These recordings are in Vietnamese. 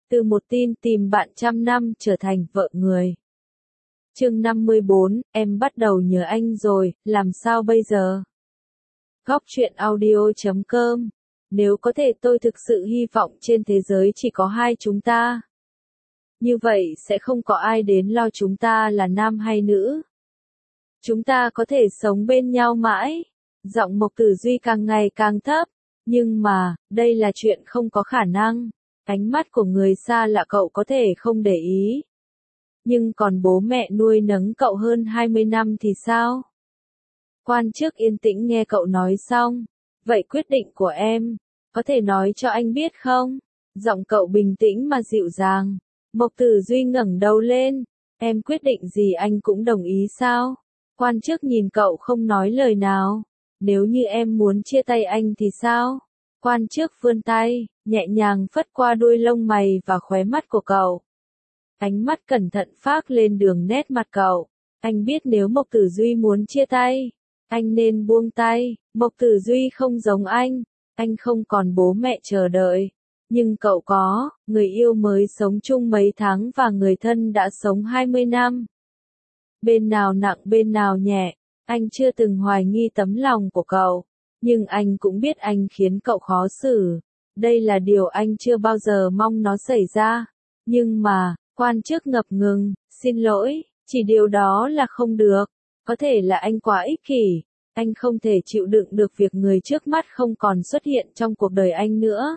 Từ một tin tìm bạn trăm năm trở thành vợ người. Chương 54, em bắt đầu nhớ anh rồi, làm sao bây giờ? Góc truyện audio.com. Nếu có thể tôi thực sự hy vọng trên thế giới chỉ có hai chúng ta. Như vậy sẽ không có ai đến lo chúng ta là nam hay nữ. Chúng ta có thể sống bên nhau mãi. Giọng Mộc Tử Duy càng ngày càng thấp. Nhưng mà, đây là chuyện không có khả năng. Ánh mắt của người xa lạ cậu có thể không để ý. Nhưng còn bố mẹ nuôi nấng cậu hơn 20 năm thì sao? Quan chức yên tĩnh nghe cậu nói xong. Vậy quyết định của em, có thể nói cho anh biết không? Giọng cậu bình tĩnh mà dịu dàng. Mộc Tử Duy ngẩng đầu lên. Em quyết định gì anh cũng đồng ý sao? Quan chức nhìn cậu không nói lời nào. Nếu như em muốn chia tay anh thì sao? Quan chức vươn tay, nhẹ nhàng phất qua đuôi lông mày và khóe mắt của cậu. Ánh mắt cẩn thận phác lên đường nét mặt cậu. Anh biết nếu Mộc Tử Duy muốn chia tay, anh nên buông tay. Mộc Tử Duy không giống anh không còn bố mẹ chờ đợi. Nhưng cậu có, người yêu mới sống chung mấy tháng và người thân đã sống 20 năm. Bên nào nặng bên nào nhẹ, anh chưa từng hoài nghi tấm lòng của cậu. Nhưng anh cũng biết anh khiến cậu khó xử. Đây là điều anh chưa bao giờ mong nó xảy ra. Nhưng mà, quan chức ngập ngừng, xin lỗi, chỉ điều đó là không được. Có thể là anh quá ích kỷ. Anh không thể chịu đựng được việc người trước mắt không còn xuất hiện trong cuộc đời anh nữa.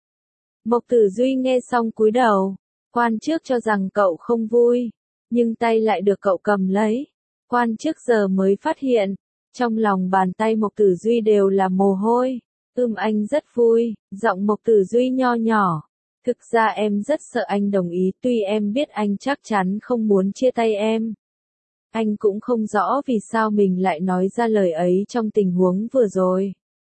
Mộc Tử Duy nghe xong cúi đầu. Quan chức cho rằng cậu không vui. Nhưng tay lại được cậu cầm lấy. Quan chức giờ mới phát hiện. Trong lòng bàn tay Mộc Tử Duy đều là mồ hôi. Anh rất vui. Giọng Mộc Tử Duy nho nhỏ. Thực ra em rất sợ anh đồng ý, tuy em biết anh chắc chắn không muốn chia tay em. Anh cũng không rõ vì sao mình lại nói ra lời ấy trong tình huống vừa rồi.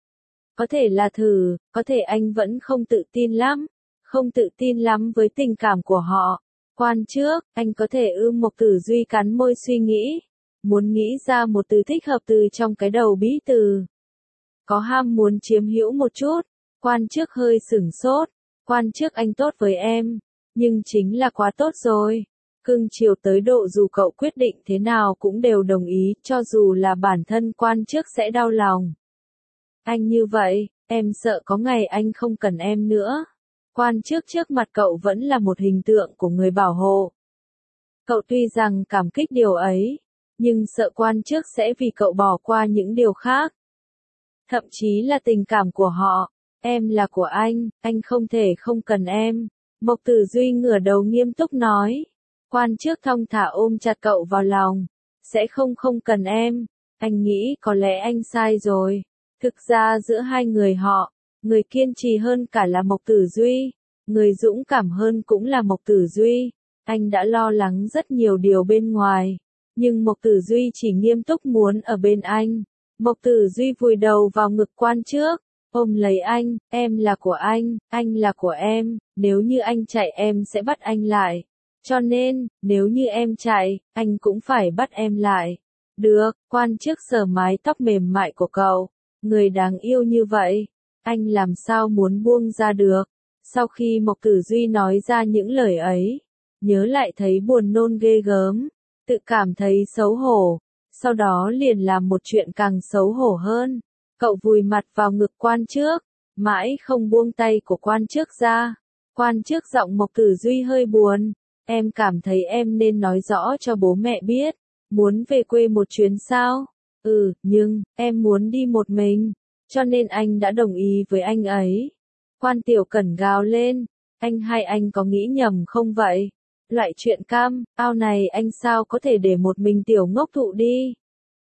Có thể là thử, có thể anh vẫn không tự tin lắm. Không tự tin lắm với tình cảm của họ. Quan trước, anh có thể Mộc Tử Duy cắn môi suy nghĩ. Muốn nghĩ ra một từ thích hợp từ trong cái đầu bí từ. Có ham muốn chiếm hữu một chút. Quan trước hơi sửng sốt. Quan trước anh tốt với em. Nhưng chính là quá tốt rồi. Cưng chiều tới độ dù cậu quyết định thế nào cũng đều đồng ý, cho dù là bản thân quan trước sẽ đau lòng. Anh như vậy, em sợ có ngày anh không cần em nữa. Quan trước trước mặt cậu vẫn là một hình tượng của người bảo hộ. Cậu tuy rằng cảm kích điều ấy, nhưng sợ quan chức sẽ vì cậu bỏ qua những điều khác. Thậm chí là tình cảm của họ. Em là của anh không thể không cần em. Mộc Tử Duy ngửa đầu nghiêm túc nói. Quan chức thong thả ôm chặt cậu vào lòng. Sẽ không cần em. Anh nghĩ có lẽ anh sai rồi. Thực ra giữa hai người họ, người kiên trì hơn cả là Mộc Tử Duy. Người dũng cảm hơn cũng là Mộc Tử Duy. Anh đã lo lắng rất nhiều điều bên ngoài. Nhưng Mộc Tử Duy chỉ nghiêm túc muốn ở bên anh. Mộc Tử Duy vùi đầu vào ngực quan trước. Ôm lấy anh, em là của anh là của em. Nếu như anh chạy em sẽ bắt anh lại. Cho nên, nếu như em chạy, anh cũng phải bắt em lại. Được, quan chức sờ mái tóc mềm mại của cậu. Người đáng yêu như vậy, anh làm sao muốn buông ra được. Sau khi Mộc Tử Duy nói ra những lời ấy, nhớ lại thấy buồn nôn ghê gớm, tự cảm thấy xấu hổ, sau đó liền làm một chuyện càng xấu hổ hơn. Cậu vùi mặt vào ngực quan trước, mãi không buông tay của quan trước ra. Quan trước giọng Mộc Tử Duy hơi buồn, em cảm thấy em nên nói rõ cho bố mẹ biết, muốn về quê một chuyến sao? Nhưng, em muốn đi một mình, cho nên anh đã đồng ý với anh ấy. Quan Tiểu Cẩn gào lên, anh hay anh có nghĩ nhầm không vậy? Loại chuyện cam, ao này anh sao có thể để một mình Tiểu ngốc thụ đi?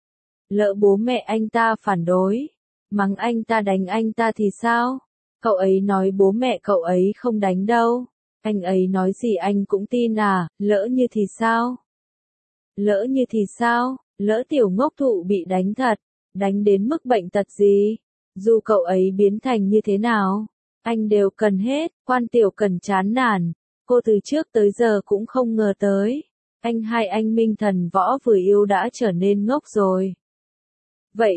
Lỡ bố mẹ anh ta phản đối, mắng anh ta đánh anh ta thì sao? Cậu ấy nói bố mẹ cậu ấy không đánh đâu. Anh ấy nói gì anh cũng tin à, lỡ như thì sao? Lỡ như thì sao? Lỡ Tiểu ngốc thụ bị đánh thật, đánh đến mức bệnh tật gì? Dù cậu ấy biến thành như thế nào, anh đều cần hết. Quan Tiểu Cần chán nản. Cô từ trước tới giờ cũng không ngờ tới. Anh Minh Thần Võ vừa yêu đã trở nên ngốc rồi. Vậy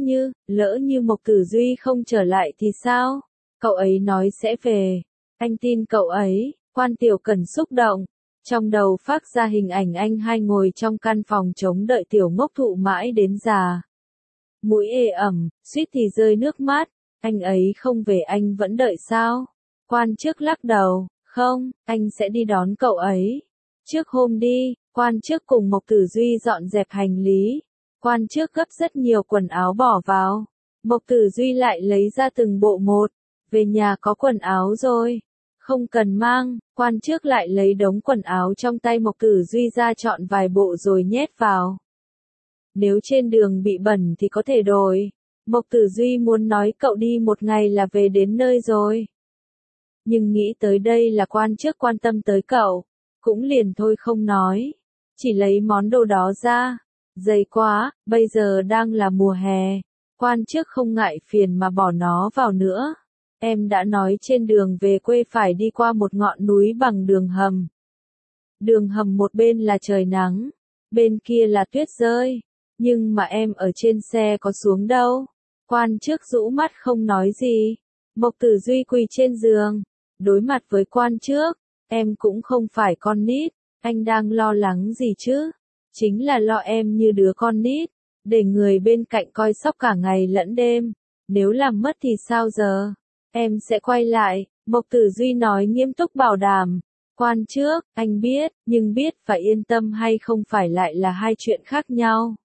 lỡ như Mộc Tử Duy không trở lại thì sao? Cậu ấy nói sẽ về. Anh tin cậu ấy. Quan Tiểu Cẩn xúc động, trong đầu phát ra hình ảnh anh hai ngồi trong căn phòng trống đợi Tiểu Ngốc Thụ mãi đến già. Mũi ê ẩm, suýt thì rơi nước mắt, anh ấy không về anh vẫn đợi sao? Quan Chức lắc đầu, không, anh sẽ đi đón cậu ấy. Trước hôm đi, Quan Chức cùng Mộc Tử Duy dọn dẹp hành lý. Quan Chức gấp rất nhiều quần áo bỏ vào. Mộc Tử Duy lại lấy ra từng bộ một. Về nhà có quần áo rồi. Không cần mang, Quan Chức lại lấy đống quần áo trong tay Mộc Tử Duy ra chọn vài bộ rồi nhét vào. Nếu trên đường bị bẩn thì có thể đổi. Mộc Tử Duy muốn nói cậu đi một ngày là về đến nơi rồi. Nhưng nghĩ tới đây là Quan Chức quan tâm tới cậu, cũng liền thôi không nói. Chỉ lấy món đồ đó ra. Dày quá, bây giờ đang là mùa hè. Quan Chức không ngại phiền mà bỏ nó vào nữa. Em đã nói trên đường về quê phải đi qua một ngọn núi bằng đường hầm. Đường hầm một bên là trời nắng, bên kia là tuyết rơi. Nhưng mà em ở trên xe có xuống đâu. Quan Chức rũ mắt không nói gì. Mộc Tử Duy quỳ trên giường, đối mặt với Quan Chức. Em cũng không phải con nít, anh đang lo lắng gì chứ? Chính là lo em như đứa con nít, để người bên cạnh coi sóc cả ngày lẫn đêm. Nếu làm mất thì sao giờ? Em sẽ quay lại, Mộc Tử Duy nói nghiêm túc bảo đảm. Quan Chức, anh biết, nhưng biết phải yên tâm hay không phải lại là hai chuyện khác nhau.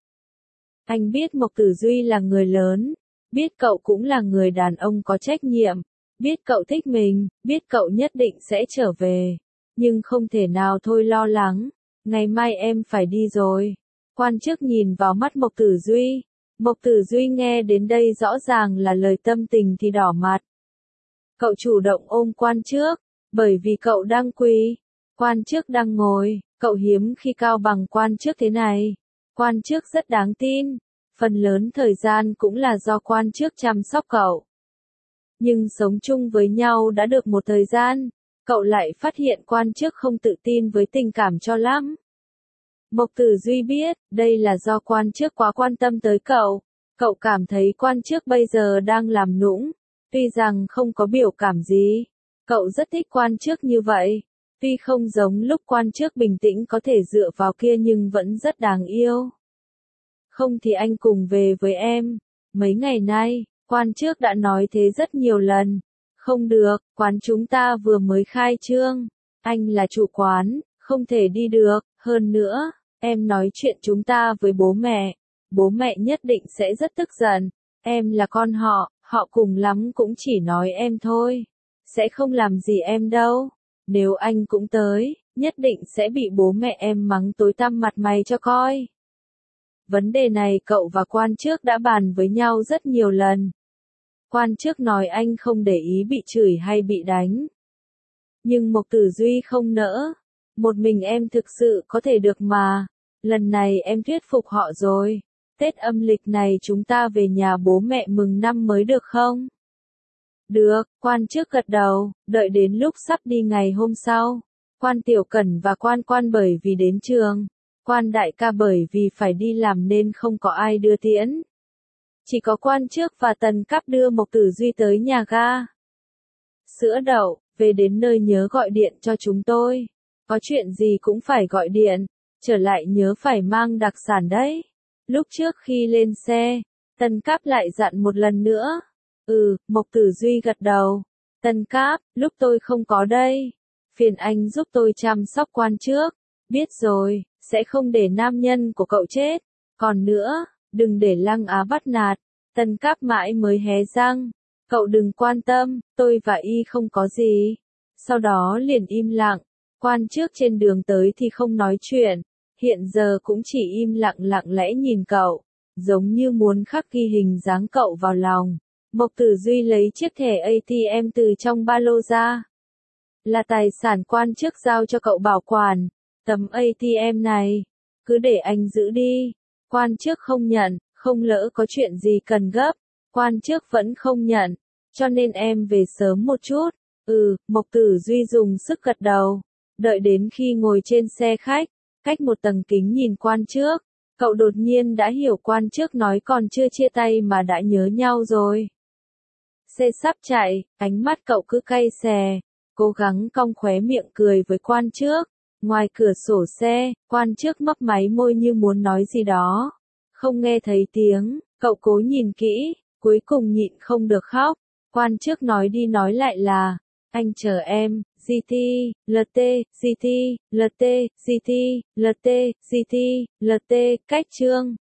Anh biết Mộc Tử Duy là người lớn, biết cậu cũng là người đàn ông có trách nhiệm, biết cậu thích mình, biết cậu nhất định sẽ trở về. Nhưng không thể nào thôi lo lắng, ngày mai em phải đi rồi. Quan Chức nhìn vào mắt Mộc Tử Duy. Mộc Tử Duy nghe đến đây rõ ràng là lời tâm tình thì đỏ mặt. Cậu chủ động ôm Quan Chức, bởi vì cậu đang quỳ. Quan Chức đang ngồi, cậu hiếm khi cao bằng Quan Chức thế này. Quan Chức rất đáng tin, phần lớn thời gian cũng là do Quan Chức chăm sóc cậu. Nhưng sống chung với nhau đã được một thời gian, cậu lại phát hiện Quan Chức không tự tin với tình cảm cho lắm. Mộc Tử Duy biết, đây là do Quan Chức quá quan tâm tới cậu. Cậu cảm thấy Quan Chức bây giờ đang làm nũng, tuy rằng không có biểu cảm gì. Cậu rất thích Quan Chức như vậy. Tuy không giống lúc Quan Chức bình tĩnh có thể dựa vào kia nhưng vẫn rất đáng yêu. Không thì anh cùng về với em. Mấy ngày nay, Quan Chức đã nói thế rất nhiều lần. Không được, quán chúng ta vừa mới khai trương. Anh là chủ quán, không thể đi được. Hơn nữa, em nói chuyện chúng ta với bố mẹ. Bố mẹ nhất định sẽ rất tức giận. Em là con họ, họ cùng lắm cũng chỉ nói em thôi. Sẽ không làm gì em đâu. Nếu anh cũng tới, nhất định sẽ bị bố mẹ em mắng tối tăm mặt mày cho coi. Vấn đề này cậu và Quan Chức đã bàn với nhau rất nhiều lần. Quan Chức nói anh không để ý bị chửi hay bị đánh. Nhưng Mộc Tử Duy không nỡ. Một mình em thực sự có thể được mà. Lần này em thuyết phục họ rồi. Tết âm lịch này chúng ta về nhà bố mẹ mừng năm mới được không? Được, Quan Chức gật đầu, đợi đến lúc sắp đi ngày hôm sau. Quan Tiểu Cẩn và Quan Quan bởi vì đến trường. Quan Đại Ca bởi vì phải đi làm nên không có ai đưa tiễn. Chỉ có Quan Chức và Tần Cáp đưa Mộc Tử Duy tới nhà ga. Sữa đậu, về đến nơi nhớ gọi điện cho chúng tôi. Có chuyện gì cũng phải gọi điện. Trở lại nhớ phải mang đặc sản đấy. Lúc trước khi lên xe, Tần Cáp lại dặn một lần nữa. Mộc Tử Duy gật đầu. Tần Cáp, lúc tôi không có đây. Phiền anh giúp tôi chăm sóc Quan Chức. Biết rồi, sẽ không để nam nhân của cậu chết. Còn nữa, đừng để Lăng Á bắt nạt. Tần Cáp mãi mới hé răng. Cậu đừng quan tâm, tôi và y không có gì. Sau đó liền im lặng. Quan Chức trên đường tới thì không nói chuyện. Hiện giờ cũng chỉ im lặng lặng lẽ nhìn cậu. Giống như muốn khắc ghi hình dáng cậu vào lòng. Mộc Tử Duy lấy chiếc thẻ ATM từ trong ba lô ra. Là tài sản Quan Chức giao cho cậu bảo quản. Tấm ATM này, cứ để anh giữ đi. Quan Chức không nhận, không lỡ có chuyện gì cần gấp. Quan Chức vẫn không nhận, cho nên em về sớm một chút. Mộc Tử Duy dùng sức gật đầu. Đợi đến khi ngồi trên xe khách, cách một tầng kính nhìn Quan Chức, cậu đột nhiên đã hiểu Quan Chức nói còn chưa chia tay mà đã nhớ nhau rồi. Xe sắp chạy, ánh mắt cậu cứ cay xè. cố gắng cong khóe miệng cười với quan trước. Ngoài cửa sổ xe, quan trước mấp máy môi như muốn nói gì đó. Không nghe thấy tiếng, cậu cố nhìn kỹ, cuối cùng nhịn không được khóc. Quan trước nói đi nói lại là, anh chờ em, GT, LT, GT, LT, GT, LT, GT, LT, cách chương.